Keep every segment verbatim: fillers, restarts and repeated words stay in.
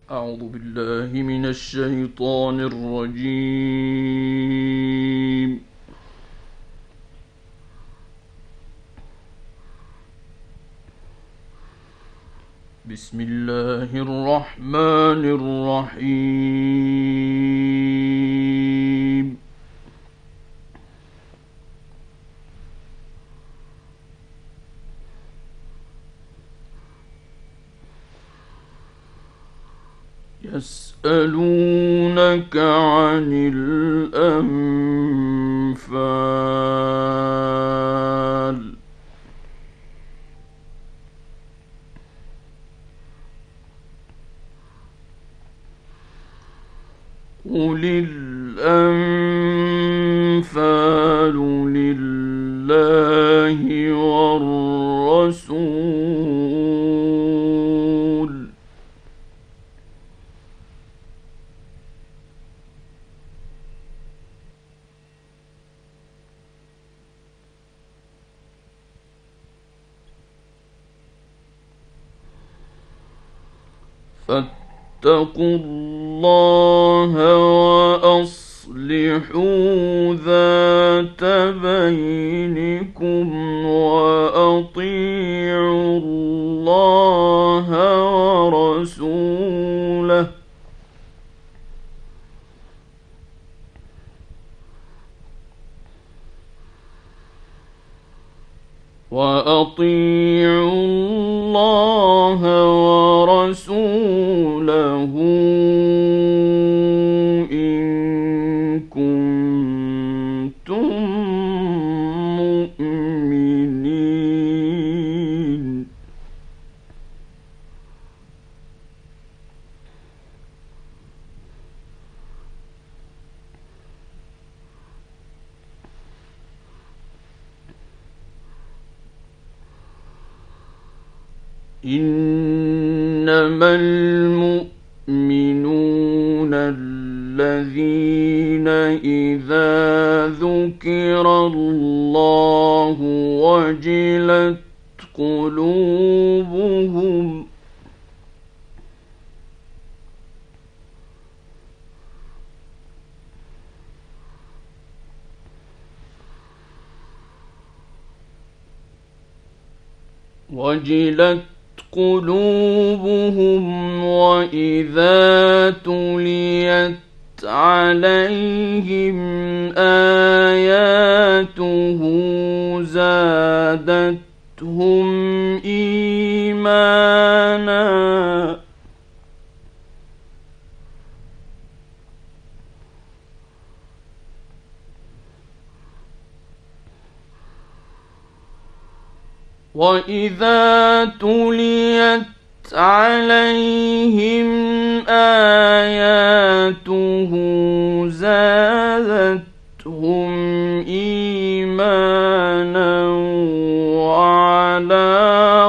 أعوذ بالله من الشيطان الرجيم. بسم الله الرحمن الرحيم. يسألونك عن الأنفال، قل الأنفال لله والرسول، فاتقوا الله وأصلحوا ذات بينكم وأطيعوا الله ورسوله وأطيعوا الله ورسوله إن كنتم مؤمنين. إنما المؤمنون الذين إذا ذكر الله وجلت قلوبهم وجلت قلوبهم وإذا تليت عليهم آياته زادتهم إيمانا وإذا تليت عليهم آياته زادتهم إيمانا وعلى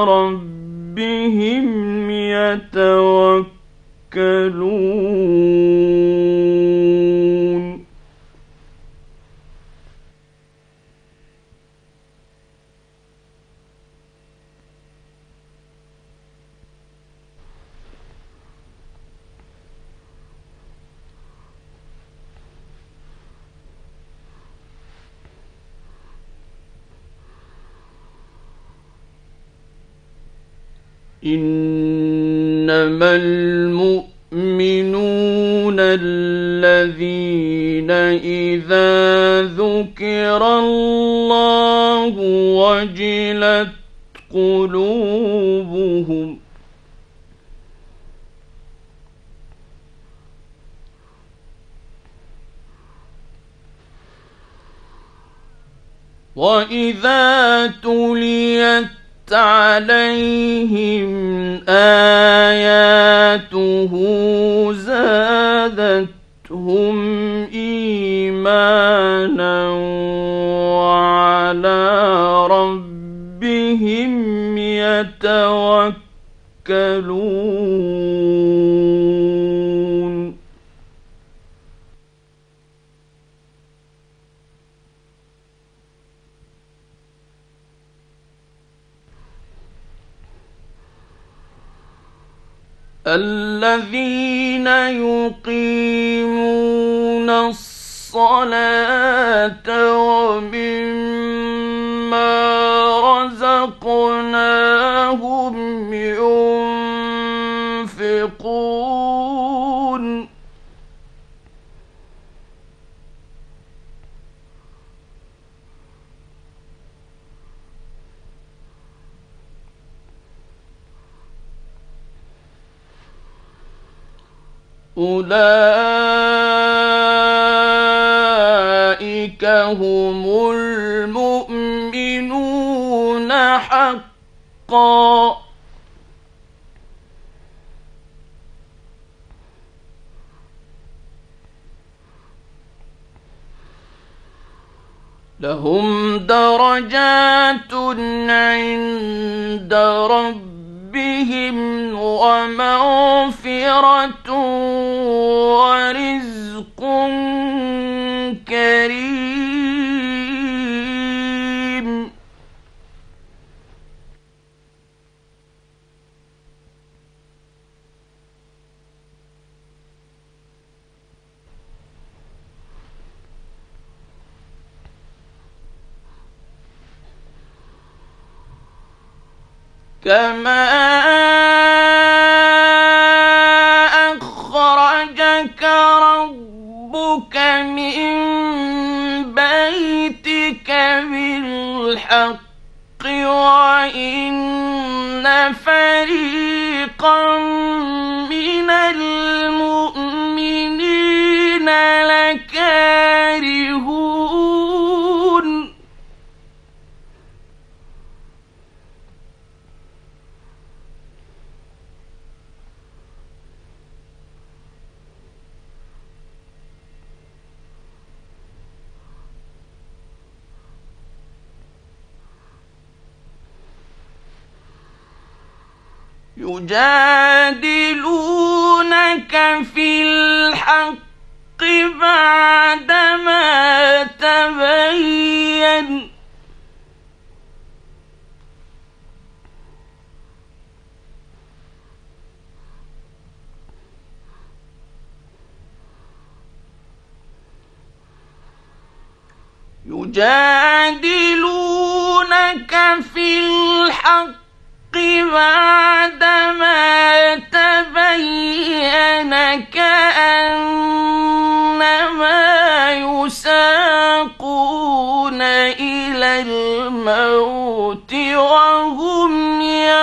ربهم يتوكلون. إنما المؤمنون الذين إذا ذكر الله وجلت قلوبهم وإذا تليت عليهم آياته زادتهم إيمانا وعلى ربهم يتوكلون. الذين يقيمون الصلاة ومما رزقناهم ينفقون أولئك هم المؤمنون حقا لهم درجات عند ربهم ومغفرة ورزق كريم كما أخرجك ربك من بيتك بالحق وإن فريقا من المؤمنين لكارهون يجادلونك في الحق بعدما تبين يجادلونك في الحق بعدما تبين كأنما يساقون إلى الموت وهم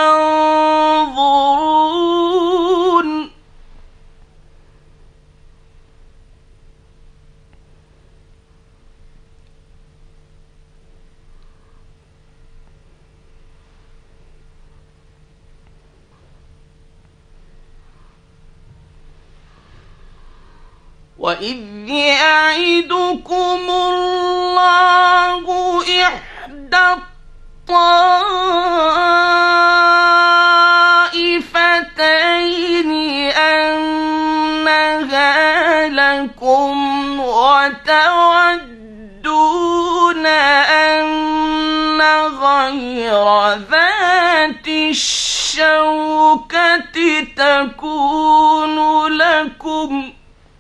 ينظرون وإذ يعدكم الله إحدى الطائفتين أنها لكم وتودون أن غير ذات الشوكة تكون لكم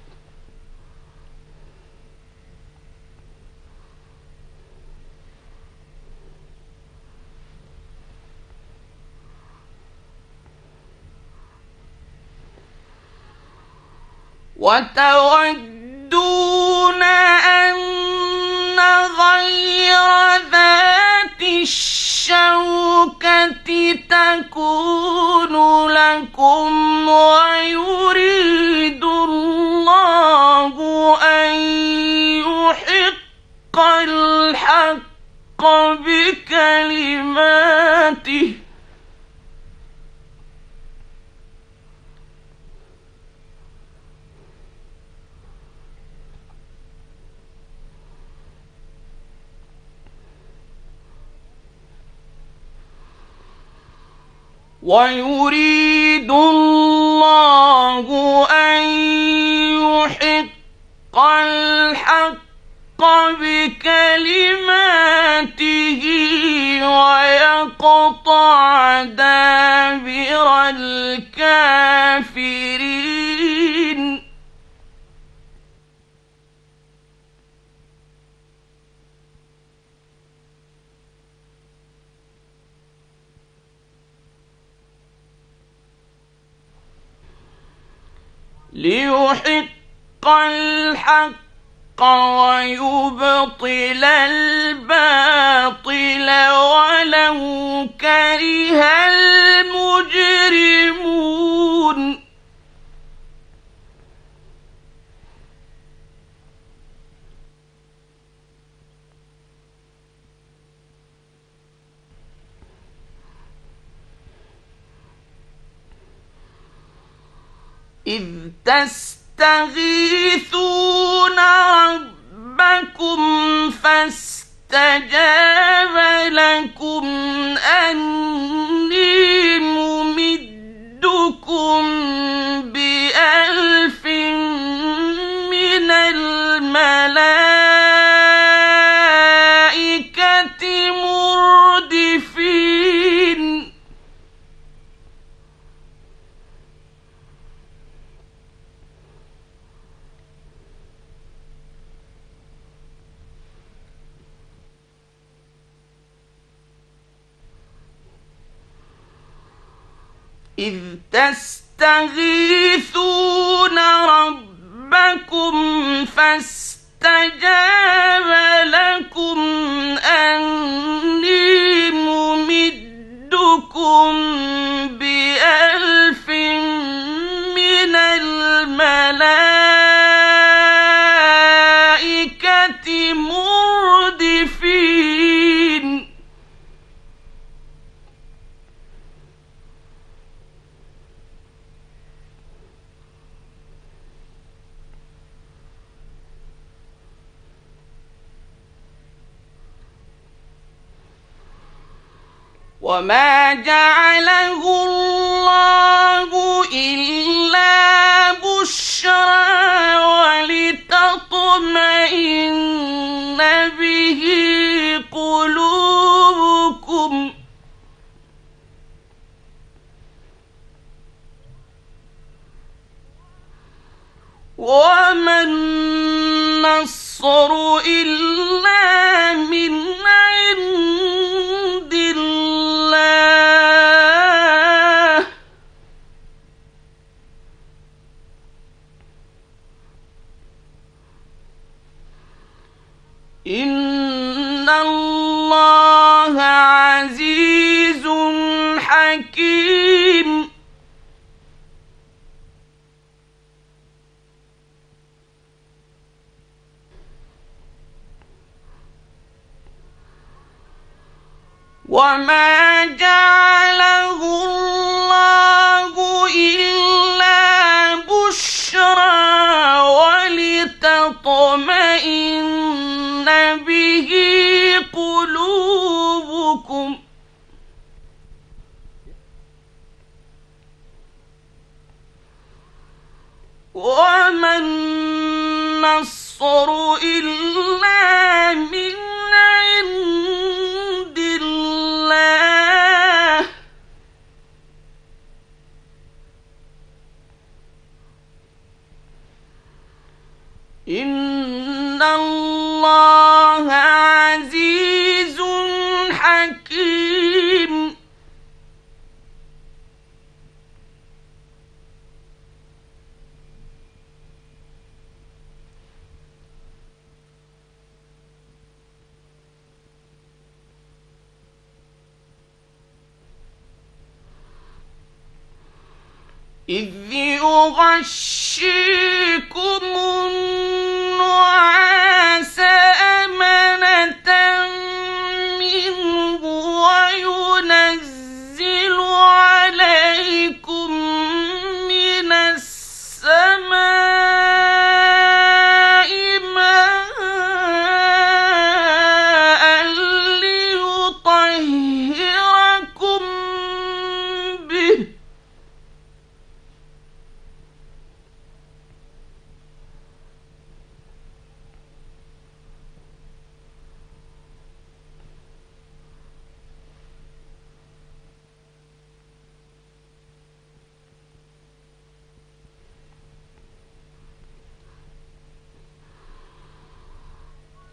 وتودون أن غير ذات الشوكة تكون لكم ويريد الله أن يحق الحق بكلماته ويريد الله أن يحق الحق بكلماته ويقطع دابر الكافرين ليحق الحق ويبطل الباطل ولو كره المجرمون إذ تستغيثون ربكم فاستجاب لكم أني ممدكم بألف من الملائكة مردفين إذ تستغيثون ربكم فاستجاب لكم أني ممدكم بألف من الملائكة مردفين وما جعله الله إلا بشرى ولتطمئن به قلوبكم وما النصر إلا من عند الله إن الله عزيز حكيم وما جعله الله إلا بشرى ولتطمئن به قلوبكم وما النصر إلا من عند الله إن الله عزيز حكيم إذ يغشيكم النعاس أمنة منه وينزل عليكم من السماء ماء ليطهركم به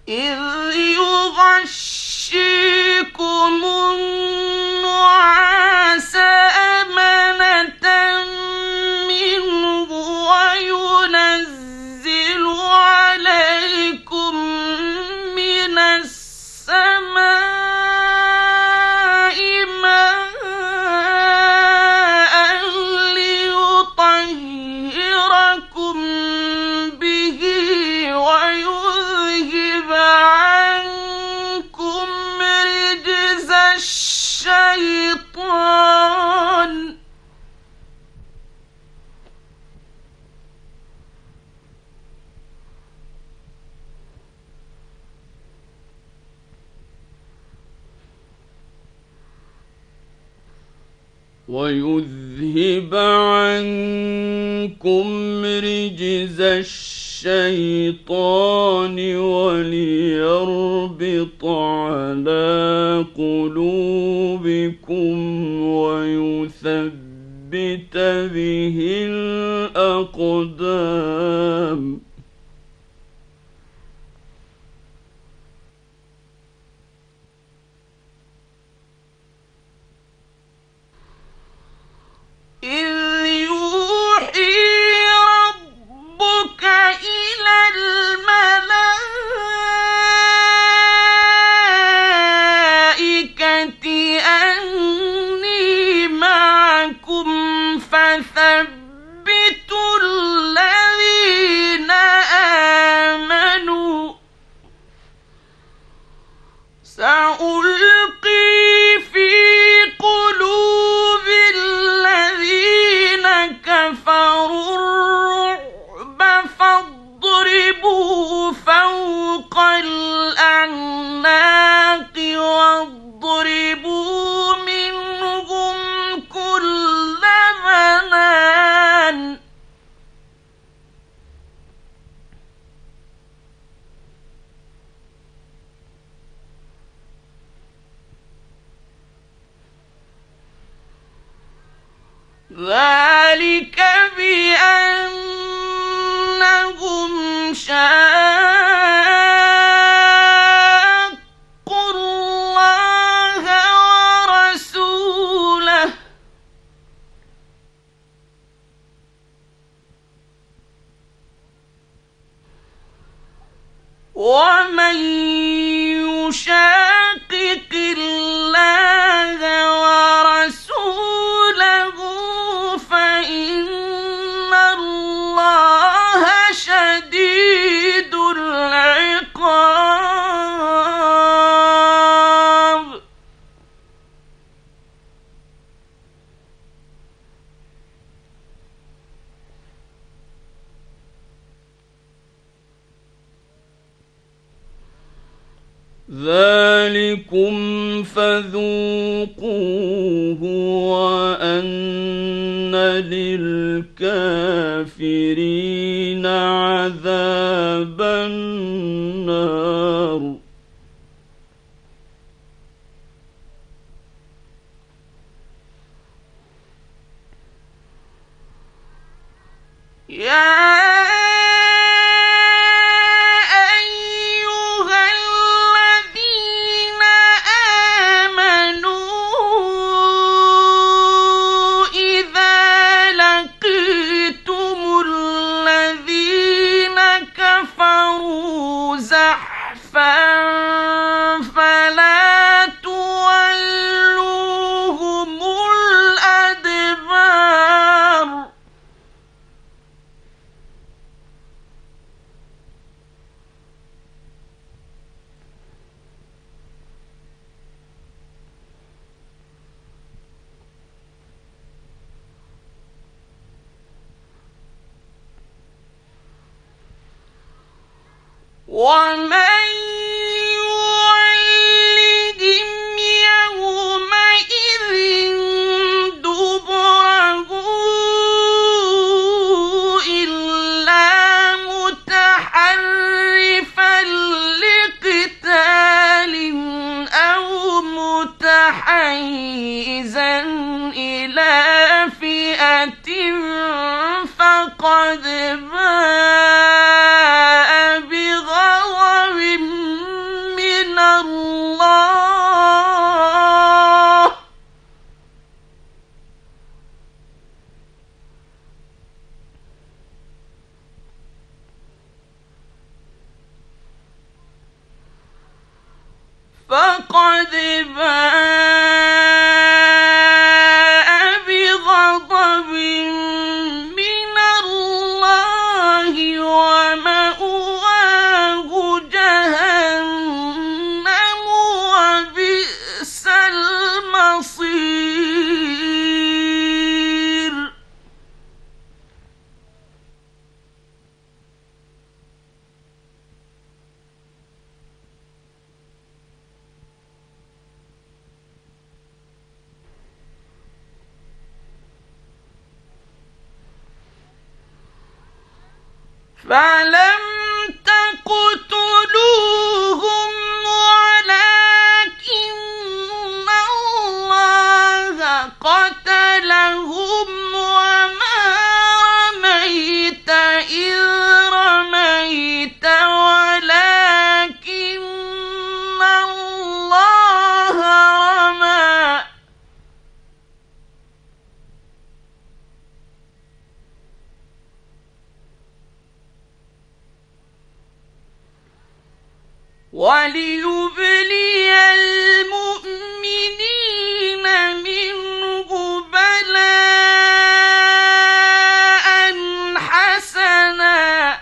إذ يغشيكم النعاس أمنة منه وينزل عليكم من السماء ماء ليطهركم به ويذهب عنكم رجز الشيطان ويذهب عنكم رجز الشيطان وليربط على قلوبكم ويثبت به الأقدام. إذ يوحي ربك إلى الملائكة أني معكم فثبتوا الذين آمنوا سألقي في قلوب الذين كفروا الرعب فاضربوا فوق الأعناق واضربوا منهم كل بنان. ذلك بأنهم شاقوا الله ورسوله ومن يشاقق الله ورسوله فإن الله شديد العقاب. ذلكم فذوقوه وأن للكافرين عذاب النار. يا فلا تولوهم الأدبار. ومن يولهم يومئذ دبره إلا متحرفا لقتال أو متحيزا إلى فئة فقد باء بغضب فقد باء بغضب من الله ومأواه جهنم وبئس المصير. فلم تقتلوهم ولكن الله قتلهم وما رميت إذ رميت ولكن الله رمى. وليبلي المؤمنين منه بلاء حسنا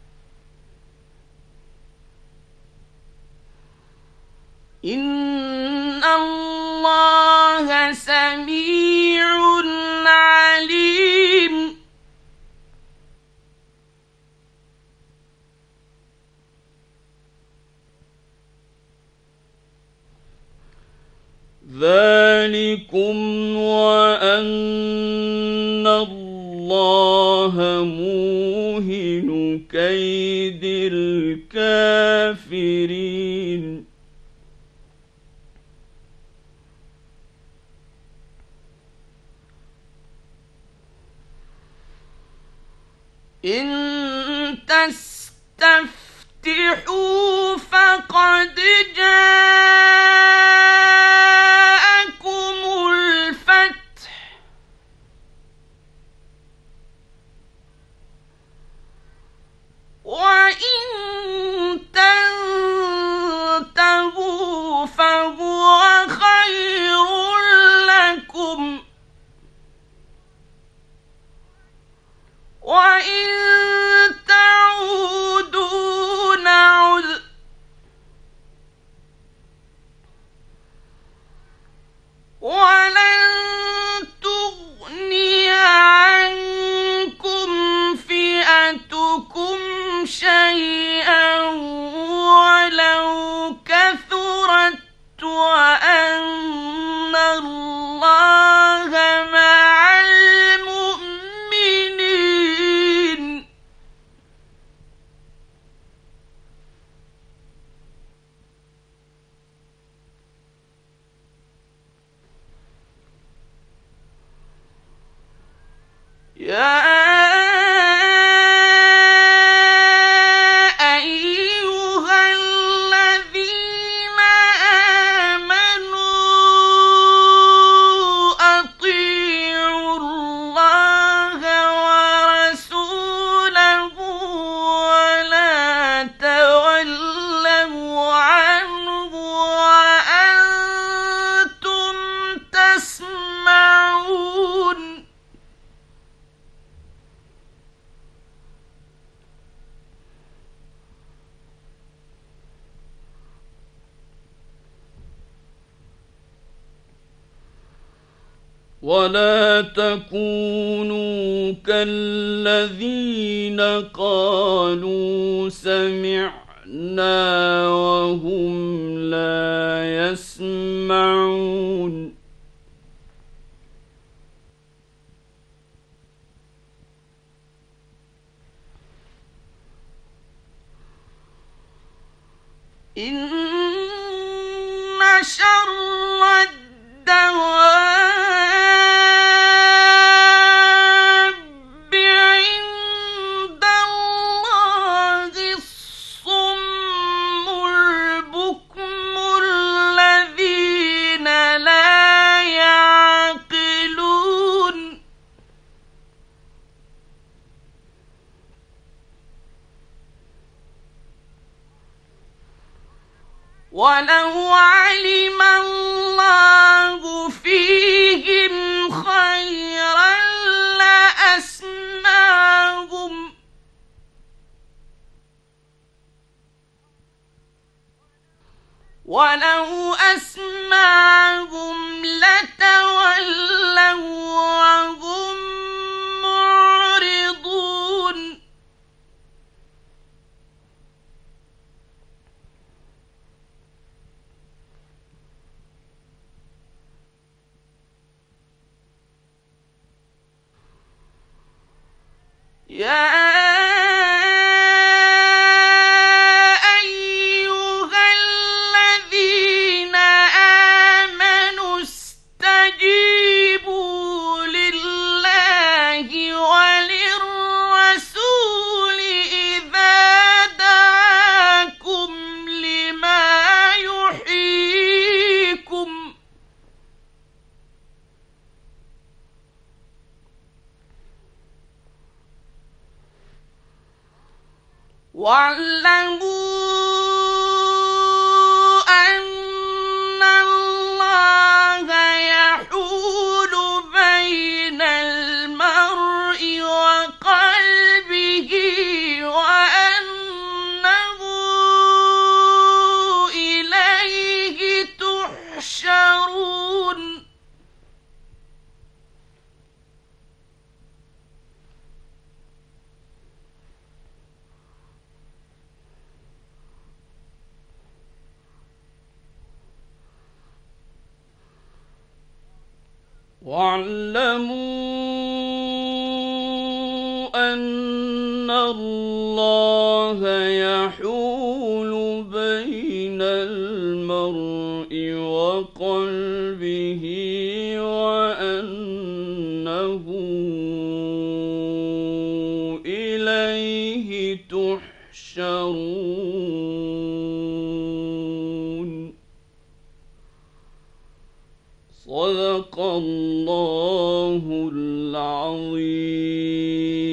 إن الله سميع عليم. ذلكم وأن الله موهن كيد الكافرين. إن تستفتحوا فقد جاءكم الفتح وإن تنتهوا فهو خير لكم وإن تعودوا نعد ولن تغني عنكم فئتكم شيئا ولو كثرت وأن الله مع المؤمنين. يا أيها الذين آمنوا أطيعوا الله ورسوله ولا تولوا عنه وأنتم تسمعون. ولا تكونوا كالذين قالوا سمعنا وهم لا يسمعون. إن شر الدواب عند الله الصم البكم الذين لا يعقلون. ولو علم الله فيهم خيرا لأسمعهم ولو أسمعهم لتولوا وهم معرضون يا واعلموا أن الله يحول بين المرء وقلبه وأنه إليه تحشرون واعلموا أن الله يحول بين المرء وقلبه وأنه إليه تحشرون. صدق الله العظيم.